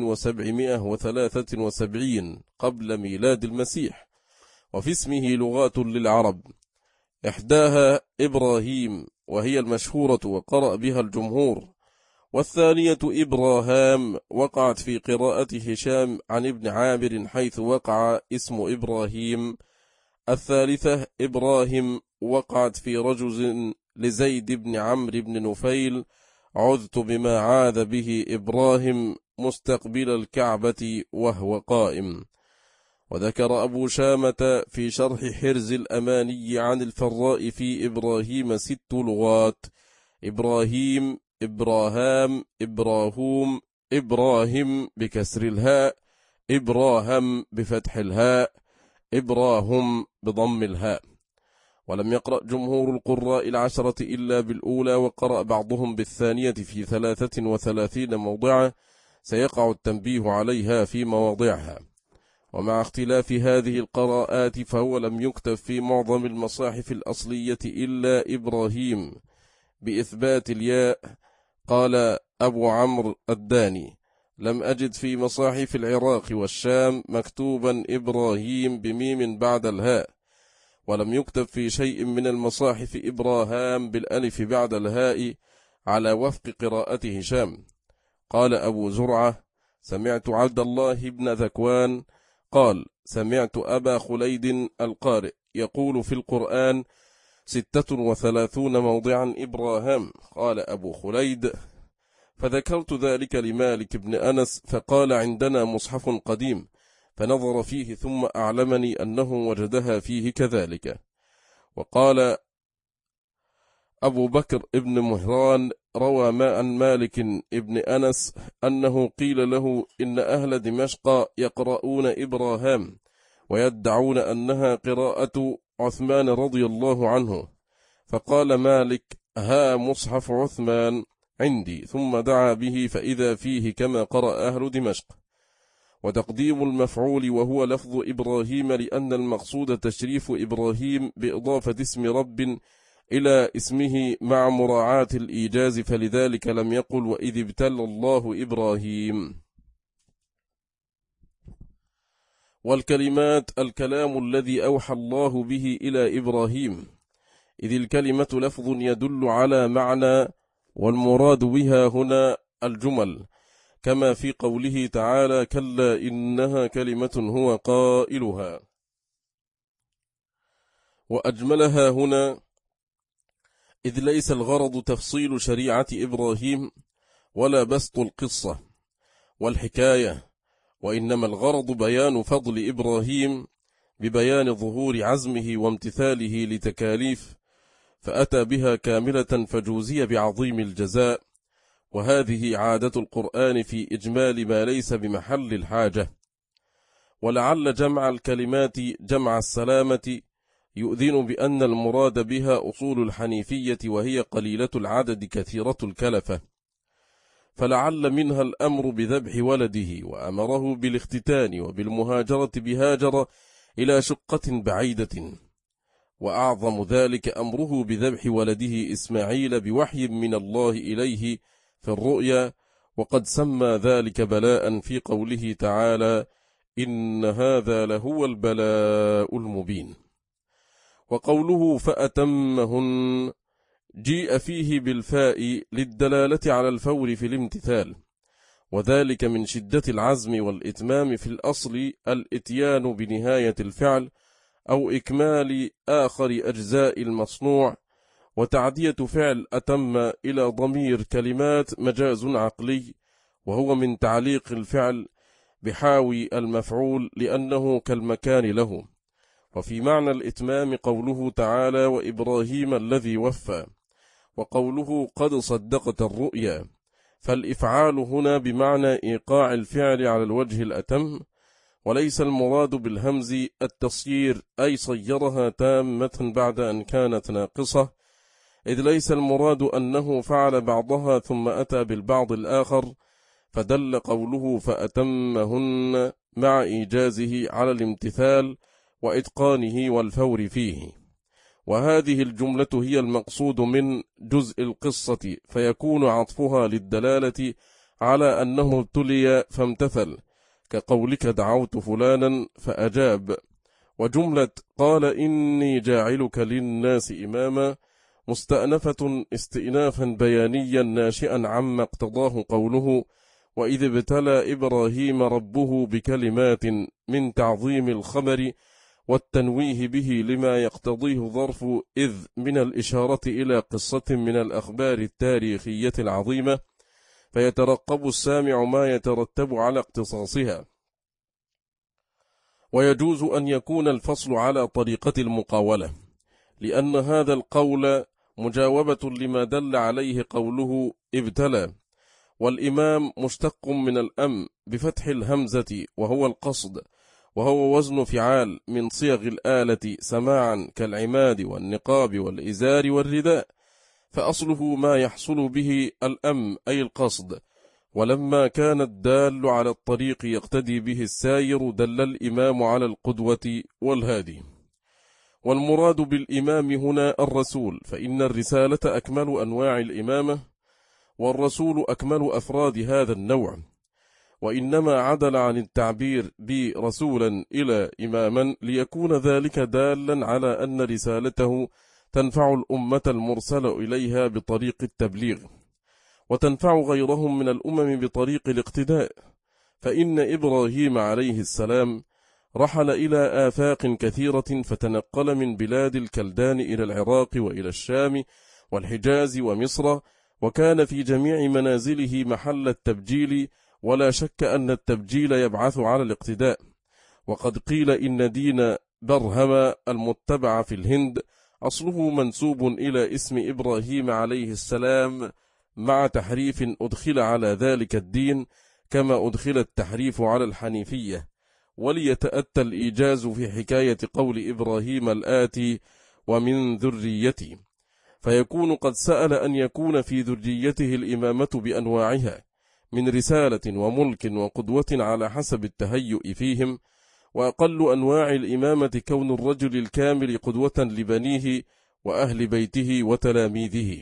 1773 قبل ميلاد المسيح. وفي اسمه لغات للعرب، إحداها إبراهيم وهي المشهورة وقرأ بها الجمهور، والثانية إبراهام وقعت في قراءة هشام عن ابن عامر حيث وقع اسم إبراهيم. الثالثة إبراهيم وقعت في رجز لزيد بن عمرو بن نفيل، عذت بما عاذ به إبراهيم مستقبل الكعبة وهو قائم. وذكر أبو شامة في شرح حرز الأماني عن الفراء في إبراهيم 6 لغات: إبراهيم، إبراهام، إبراهوم، إبراهيم بكسر الهاء، إبراهم بفتح الهاء، إبراهم بضم الهاء. ولم يقرأ جمهور القراء 10 إلا بالأولى، وقرأ بعضهم بالثانية في 33 موضعا سيقع التنبيه عليها في مواضعها. ومع اختلاف هذه القراءات فهو لم يكتب في معظم المصاحف الأصلية إلا إبراهيم بإثبات الياء. قال أبو عمرو الداني: لم أجد في مصاحف العراق والشام مكتوبا إبراهيم بميم بعد الهاء، ولم يكتب في شيء من المصاحف إبراهام بالألف بعد الهاء على وفق قراءة هشام. قال أبو زرعة: سمعت عبد الله بن ذكوان قال: سمعت أبا خليد القارئ يقول في القرآن 36 موضعا إبراهام. قال أبو خليد: فذكرت ذلك لمالك بن أنس فقال: عندنا مصحف قديم، فنظر فيه ثم أعلمني أنه وجدها فيه كذلك. وقال أبو بكر ابن مهران روى ما عن مالك ابن أنس أنه قيل له: إن أهل دمشق يقرؤون إبراهام ويدعون أنها قراءة عثمان رضي الله عنه، فقال مالك: ها مصحف عثمان عندي، ثم دعا به فإذا فيه كما قرأ أهل دمشق. وتقديم المفعول وهو لفظ إبراهيم، لأن المقصود تشريف إبراهيم بإضافة اسم رب إلى اسمه مع مراعاة الإيجاز، فلذلك لم يقل: وإذ ابتلى الله إبراهيم. والكلمات الكلام الذي أوحى الله به إلى إبراهيم، إذ الكلمة لفظ يدل على معنى، والمراد بها هنا الجمل، كما في قوله تعالى: كلا إنها كلمة هو قائلها. وأجملها هنا، إذ ليس الغرض تفصيل شريعة إبراهيم ولا بسط القصة والحكاية، وإنما الغرض بيان فضل إبراهيم ببيان ظهور عزمه وامتثاله لتكاليف، فأتى بها كاملة فجوزي بعظيم الجزاء. وهذه عادة القرآن في إجمال ما ليس بمحل الحاجة. ولعل جمع الكلمات جمع السلامة يؤذن بأن المراد بها أصول الحنيفية، وهي قليلة العدد كثيرة الكلفة، فلعل منها الأمر بذبح ولده، وأمره بالاختتان وبالمهاجرة بهاجر إلى شقة بعيدة، وأعظم ذلك أمره بذبح ولده إسماعيل بوحي من الله إليه في الرؤيا، وقد سمى ذلك بلاء في قوله تعالى: إن هذا لهو البلاء المبين. وقوله فأتمهن جيء فيه بالفاء للدلالة على الفور في الامتثال، وذلك من شدة العزم والإتمام في الأصل الإتيان بنهاية الفعل أو إكمال آخر أجزاء المصنوع. وتعدية فعل أتم إلى ضمير كلمات مجاز عقلي، وهو من تعليق الفعل بحاوي المفعول لأنه كالمكان له. وفي معنى الإتمام قوله تعالى: وإبراهيم الذي وفى، وقوله قد صدقت الرؤيا، فالإفعال هنا بمعنى إيقاع الفعل على الوجه الأتم، وليس المراد بالهمز التصيير أي صيرها تامة بعد أن كانت ناقصة، إذ ليس المراد أنه فعل بعضها ثم أتى بالبعض الآخر، فدل قوله فأتمهن مع إيجازه على الامتثال وإتقانه والفور فيه. وهذه الجملة هي المقصود من جزء القصة، فيكون عطفها للدلالة على أنه ابتلي فامتثل، كقولك دعوت فلانا فأجاب. وجملة قال إني جاعلك للناس إماما مستأنفة استئنافا بيانيا ناشئا عما اقتضاه قوله وإذ ابتلى إبراهيم ربه بكلمات من تعظيم الخبر والتنويه به لما يقتضيه ظرف إذ من الإشارة إلى قصة من الأخبار التاريخية العظيمة، فيترقب السامع ما يترتب على اقتصاصها. ويجوز أن يكون الفصل على طريقة المقاولة، لأن هذا القول مجاوبة لما دل عليه قوله ابتلى. والإمام مشتق من الأم بفتح الهمزة وهو القصد، وهو وزن فعال من صيغ الآلة سماعا كالعماد والنقاب والإزار والرداء، فأصله ما يحصل به الأم أي القصد. ولما كان الدال على الطريق يقتدي به الساير دل الإمام على القدوة والهادي. والمراد بالإمام هنا الرسول، فإن الرسالة أكمل أنواع الإمامة، والرسول أكمل أفراد هذا النوع، وإنما عدل عن التعبير برسولا إلى إماما ليكون ذلك دالا على أن رسالته تنفع الأمة المرسل إليها بطريق التبليغ، وتنفع غيرهم من الأمم بطريق الاقتداء. فإن إبراهيم عليه السلام رحل إلى آفاق كثيرة، فتنقل من بلاد الكلدان إلى العراق وإلى الشام والحجاز ومصر، وكان في جميع منازله محل التبجيل، ولا شك أن التبجيل يبعث على الاقتداء. وقد قيل إن دين برهم المتبع في الهند أصله منسوب إلى اسم إبراهيم عليه السلام، مع تحريف أدخل على ذلك الدين كما أدخل التحريف على الحنيفية، وليتأتى الإيجاز في حكاية قول إبراهيم الآتي ومن ذريتي، فيكون قد سأل أن يكون في ذريته الإمامة بأنواعها من رسالة وملك وقدوة على حسب التهيؤ فيهم، وأقل أنواع الإمامة كون الرجل الكامل قدوة لبنيه وأهل بيته وتلاميذه.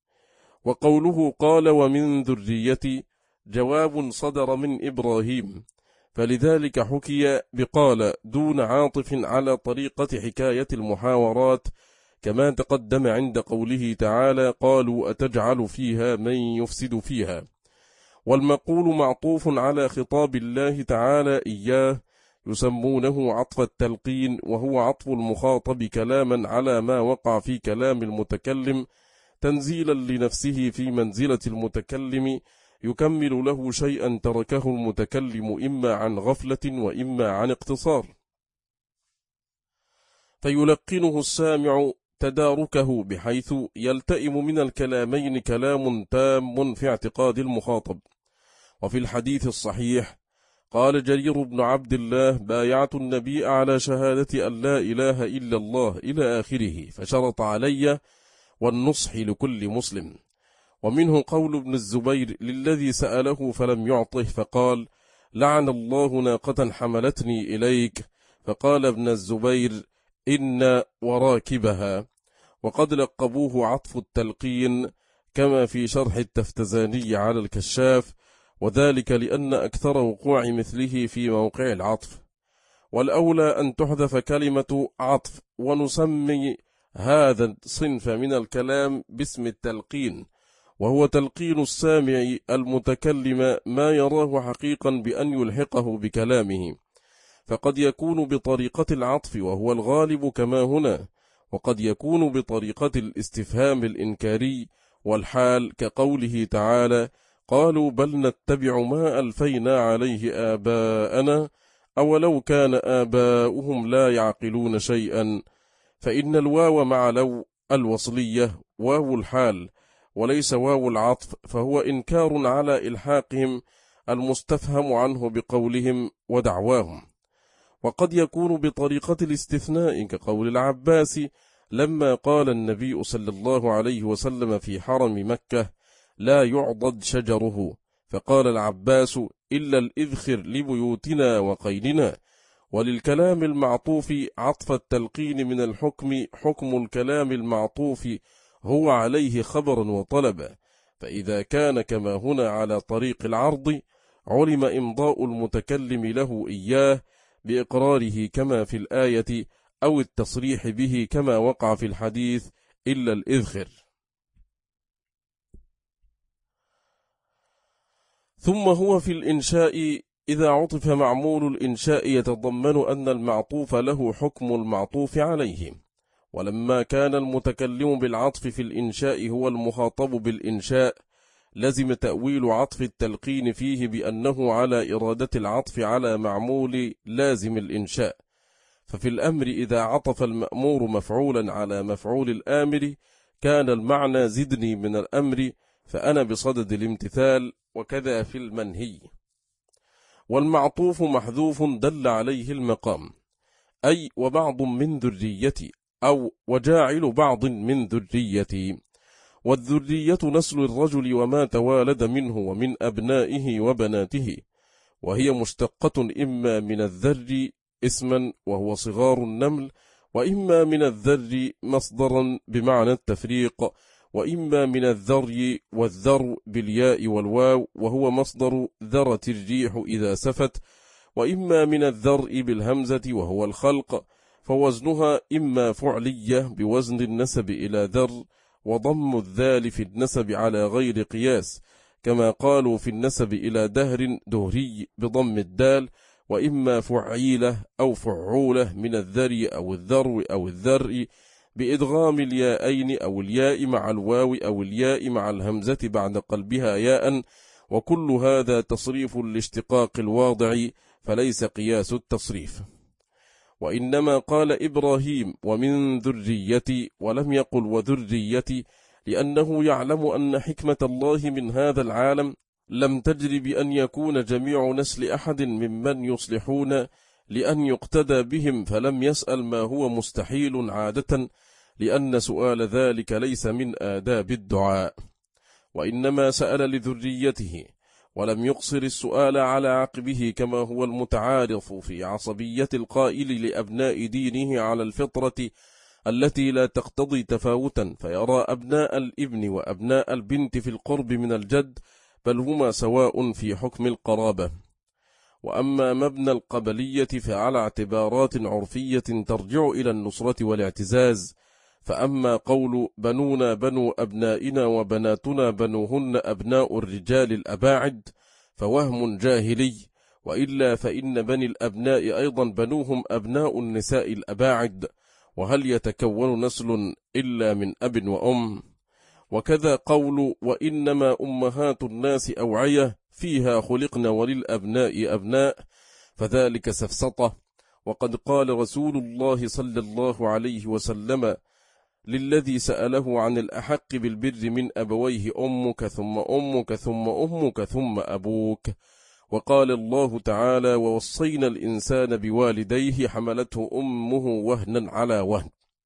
وقوله قال ومن ذريتي جواب صدر من إبراهيم، فلذلك حكي بقال دون عاطف على طريقة حكاية المحاورات، كما تقدم عند قوله تعالى قالوا أتجعل فيها من يفسد فيها. والمقول معطوف على خطاب الله تعالى إياه، يسمونه عطف التلقين، وهو عطف المخاطب كلاما على ما وقع في كلام المتكلم تنزيلا لنفسه في منزلة المتكلم، يكمل له شيئا تركه المتكلم إما عن غفلة وإما عن اقتصار، فيلقنه السامع تداركه بحيث يلتئم من الكلامين كلام تام في اعتقاد المخاطب. وفي الحديث الصحيح قال جرير بن عبد الله بايعت النبي على شهادة أن لا إله إلا الله إلى آخره، فشرط علي والنصح لكل مسلم. ومنه قول ابن الزبير للذي سأله فلم يعطه، فقال لعن الله ناقة حملتني إليك، فقال ابن الزبير إن وراكبها. وقد لقبوه عطف التلقين كما في شرح التفتزاني على الكشاف، وذلك لأن أكثر وقوع مثله في موقع العطف. والأولى أن تحذف كلمة عطف، ونسمي هذا الصنف من الكلام باسم التلقين، وهو تلقين السامع المتكلم ما يراه حقيقا بأن يلحقه بكلامه، فقد يكون بطريقة العطف وهو الغالب كما هنا، وقد يكون بطريقة الاستفهام الإنكاري والحال كقوله تعالى قالوا بل نتبع ما ألفينا عليه آباءنا أولو كان آباؤهم لا يعقلون شيئا، فإن الواو مع لو الوصلية واو الحال وليس واو العطف، فهو إنكار على إلحاقهم المستفهم عنه بقولهم ودعواهم. وقد يكون بطريقة الاستثناء كقول العباس لما قال النبي صلى الله عليه وسلم في حرم مكة لا يعضد شجره، فقال العباس: إلا الإذخر لبيوتنا وقيلنا. وللكلام المعطوف عطف التلقين من الحكم حكم الكلام المعطوف هو عليه خبرا وطلبا، فإذا كان كما هنا على طريق العرض علم إمضاء المتكلم له إياه بإقراره كما في الآية، أو التصريح به كما وقع في الحديث إلا الإذخر. ثم هو في الإنشاء إذا عطف معمول الإنشاء يتضمن أن المعطوف له حكم المعطوف عليه، ولما كان المتكلم بالعطف في الإنشاء هو المخاطب بالإنشاء لزم تأويل عطف التلقين فيه بأنه على إرادة العطف على معمول لازم الإنشاء. ففي الأمر إذا عطف المأمور مفعولا على مفعول الآمر كان المعنى زدني من الأمر فأنا بصدد الامتثال، وكذا في المنهي. والمعطوف محذوف دل عليه المقام، أي وبعض من ذريتي، أو وجاعل بعض من ذريتي. والذرية نسل الرجل وما توالد منه ومن أبنائه وبناته، وهي مشتقة إما من الذر اسما وهو صغار النمل، وإما من الذر مصدرا بمعنى التفريق، وإما من الذري والذر بالياء والواو وهو مصدر ذرت الريح إذا سفت، وإما من الذرء بالهمزة وهو الخلق، فوزنها إما فعلية بوزن النسب إلى ذر، وضم الذال في النسب على غير قياس، كما قالوا في النسب إلى دهر دهري بضم الدال، وإما فعيلة أو فعولة من الذري أو الذرو أو الذرء بإدغام الياءين أو الياء مع الواو أو الياء مع الهمزة بعد قلبها ياء، وكل هذا تصريف لاشتقاق الواضع فليس قياس التصريف. وإنما قال إبراهيم ومن ذريتي ولم يقل وذريتي، لأنه يعلم أن حكمة الله من هذا العالم لم تجر بأن يكون جميع نسل أحد ممن يصلحون لأن يقتدى بهم، فلم يسأل ما هو مستحيل عادة، لأن سؤال ذلك ليس من آداب الدعاء، وإنما سأل لذريته، ولم يقصر السؤال على عقبه كما هو المتعارف في عصبية القائل لأبناء دينه على الفطرة التي لا تقتضي تفاوتا، فيرى أبناء الابن وأبناء البنت في القرب من الجد بل هما سواء في حكم القرابة. وأما مبنى القبلية فعلى اعتبارات عرفية ترجع إلى النصرة والاعتزاز، فأما قول بنونا بنو أبنائنا وبناتنا بنوهن أبناء الرجال الأباعد فوهم جاهلي، وإلا فإن بني الأبناء أيضا بنوهم أبناء النساء الأباعد، وهل يتكون نسل إلا من أب وأم؟ وكذا قول وإنما أمهات الناس أوعية فيها خلقنا وللأبناء أبناء، فذلك سفسطة. وقد قال رسول الله صلى الله عليه وسلم للذي سأله عن الأحق بالبر من أبويه أمك ثم أمك ثم أمك ثم أبوك. وقال الله تعالى ووصينا الإنسان بوالديه حملته أمه وهنا على وهن.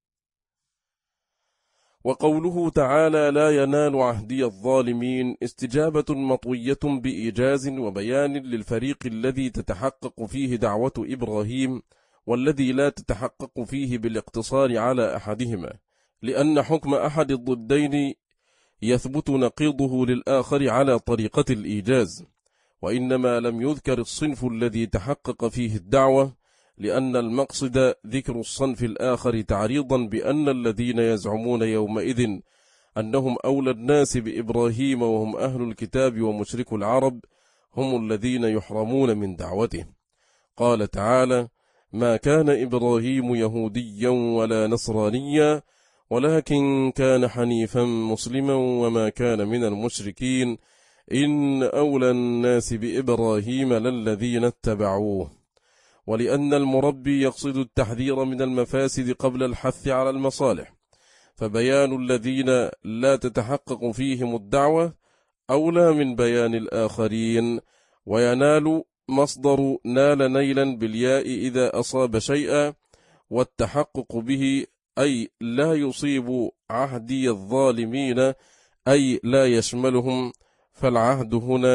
وقوله تعالى لا ينال عهدي الظالمين استجابة مطوية بإيجاز وبيان للفريق الذي تتحقق فيه دعوة إبراهيم والذي لا تتحقق فيه بالاقتصار على أحدهما، لأن حكم أحد الضدين يثبت نقيضه للآخر على طريقة الإيجاز، وإنما لم يذكر الصنف الذي تحقق فيه الدعوة، لأن المقصد ذكر الصنف الآخر تعريضا بأن الذين يزعمون يومئذ أنهم أولى الناس بإبراهيم وهم أهل الكتاب ومشرك العرب هم الذين يحرمون من دعوته. قال تعالى ما كان إبراهيم يهوديا ولا نصرانيا ولكن كان حنيفا مسلما وما كان من المشركين إن أولى الناس بإبراهيم للذين اتبعوه. ولأن المربي يقصد التحذير من المفاسد قبل الحث على المصالح، فبيان الذين لا تتحقق فيهم الدعوة أولى من بيان الآخرين. وينال مصدر نال نيلا بالياء إذا أصاب شيئا، والتحقق به أي لا يصيب عهدي الظالمين أي لا يشملهم، فالعهد هنا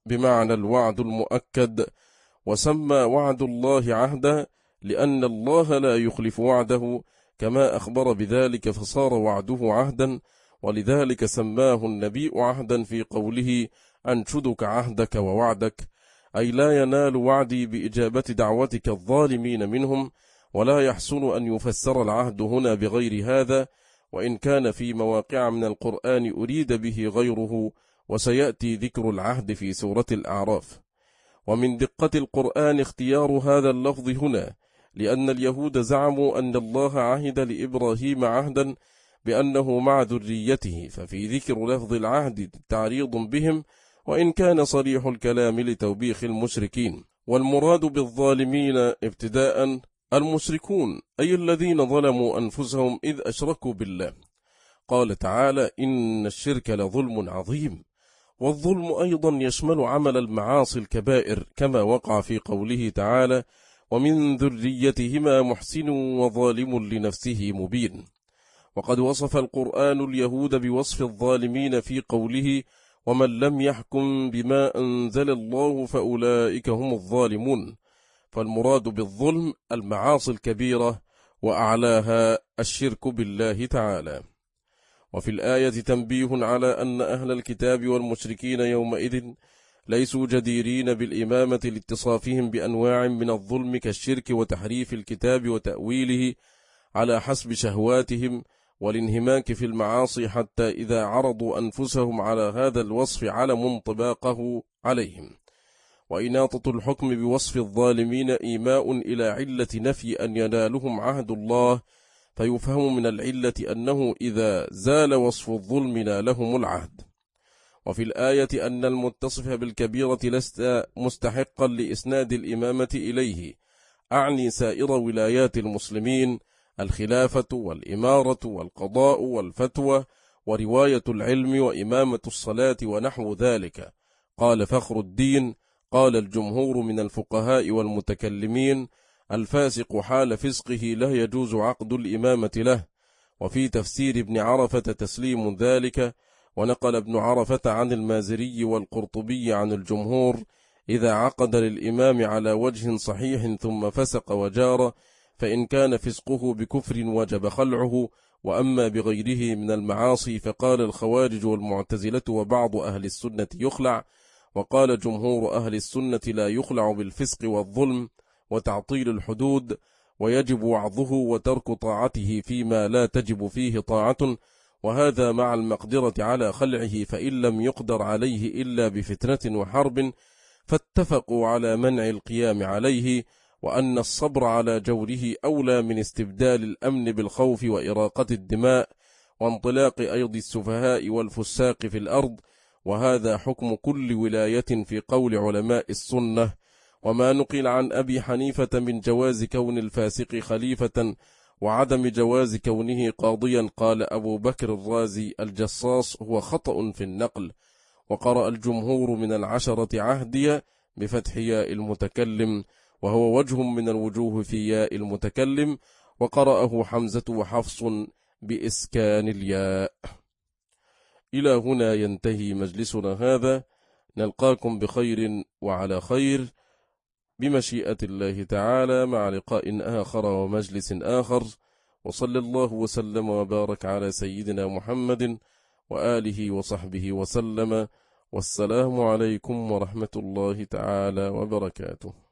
بمعنى الوعد المؤكد، وسمى وعد الله عهدا لأن الله لا يخلف وعده كما أخبر بذلك فصار وعده عهدا، ولذلك سماه النبي عهدا في قوله أنشدك عهدك ووعدك، أي لا ينال وعدي بإجابة دعوتك الظالمين منهم. ولا يحسن أن يفسر العهد هنا بغير هذا، وإن كان في مواقع من القرآن أريد به غيره، وسيأتي ذكر العهد في سورة الأعراف. ومن دقة القرآن اختيار هذا اللفظ هنا، لأن اليهود زعموا أن الله عهد لإبراهيم عهدا بأنه مع ذريته، ففي ذكر لفظ العهد تعريض بهم، وإن كان صريح الكلام لتوبيخ المشركين. والمراد بالظالمين ابتداء المشركون، أي الذين ظلموا أنفسهم إذ أشركوا بالله. قال تعالى إن الشرك لظلم عظيم، والظلم أيضا يشمل عمل المعاصي الكبائر، كما وقع في قوله تعالى ومن ذريتهما محسن وظالم لنفسه مبين. وقد وصف القرآن اليهود بوصف الظالمين في قوله ومن لم يحكم بما أنزل الله فأولئك هم الظالمون، فالمراد بالظلم المعاصي الكبيرة، وأعلاها الشرك بالله تعالى. وفي الآية تنبيه على أن أهل الكتاب والمشركين يومئذ ليسوا جديرين بالإمامة لاتصافهم بأنواع من الظلم كالشرك وتحريف الكتاب وتأويله على حسب شهواتهم والانهماك في المعاصي، حتى إذا عرضوا أنفسهم على هذا الوصف علم انطباقه عليهم. وإناطة الحكم بوصف الظالمين إيماء إلى علة نفي أن ينالهم عهد الله، فيفهم من العلة أنه إذا زال وصف الظلم نالهم العهد. وفي الآية أن المتصف بالكبيرة لست مستحقا لإسناد الإمامة إليه، أعني سائر ولايات المسلمين، الخلافة والإمارة والقضاء والفتوى ورواية العلم وإمامة الصلاة ونحو ذلك. قال فخر الدين قال الجمهور من الفقهاء والمتكلمين الفاسق حال فسقه لا يجوز عقد الإمامة له. وفي تفسير ابن عرفة تسليم ذلك. ونقل ابن عرفة عن المازري والقرطبي عن الجمهور إذا عقد للإمام على وجه صحيح ثم فسق وجار، فإن كان فسقه بكفر وجب خلعه، وأما بغيره من المعاصي فقال الخوارج والمعتزلة وبعض أهل السنة يخلع، وقال جمهور أهل السنة لا يخلع بالفسق والظلم وتعطيل الحدود، ويجب وعظه وترك طاعته فيما لا تجب فيه طاعة، وهذا مع المقدرة على خلعه، فإن لم يقدر عليه إلا بفتنة وحرب فاتفقوا على منع القيام عليه، وأن الصبر على جوره أولى من استبدال الأمن بالخوف وإراقة الدماء وانطلاق أيض السفهاء والفساق في الأرض. وهذا حكم كل ولاية في قول علماء السنة. وما نقل عن أبي حنيفة من جواز كون الفاسق خليفة وعدم جواز كونه قاضيا، قال أبو بكر الرازي الجصاص هو خطأ في النقل. وقرأ الجمهور من العشرة عهدية بفتح ياء المتكلم، وهو وجه من الوجوه في ياء المتكلم، وقرأه حمزة وحفص بإسكان الياء. إلى هنا ينتهي مجلسنا هذا، نلقاكم بخير وعلى خير بمشيئة الله تعالى، مع لقاء آخر ومجلس آخر، وصلى الله وسلم وبارك على سيدنا محمد وآله وصحبه وسلم، والسلام عليكم ورحمة الله تعالى وبركاته.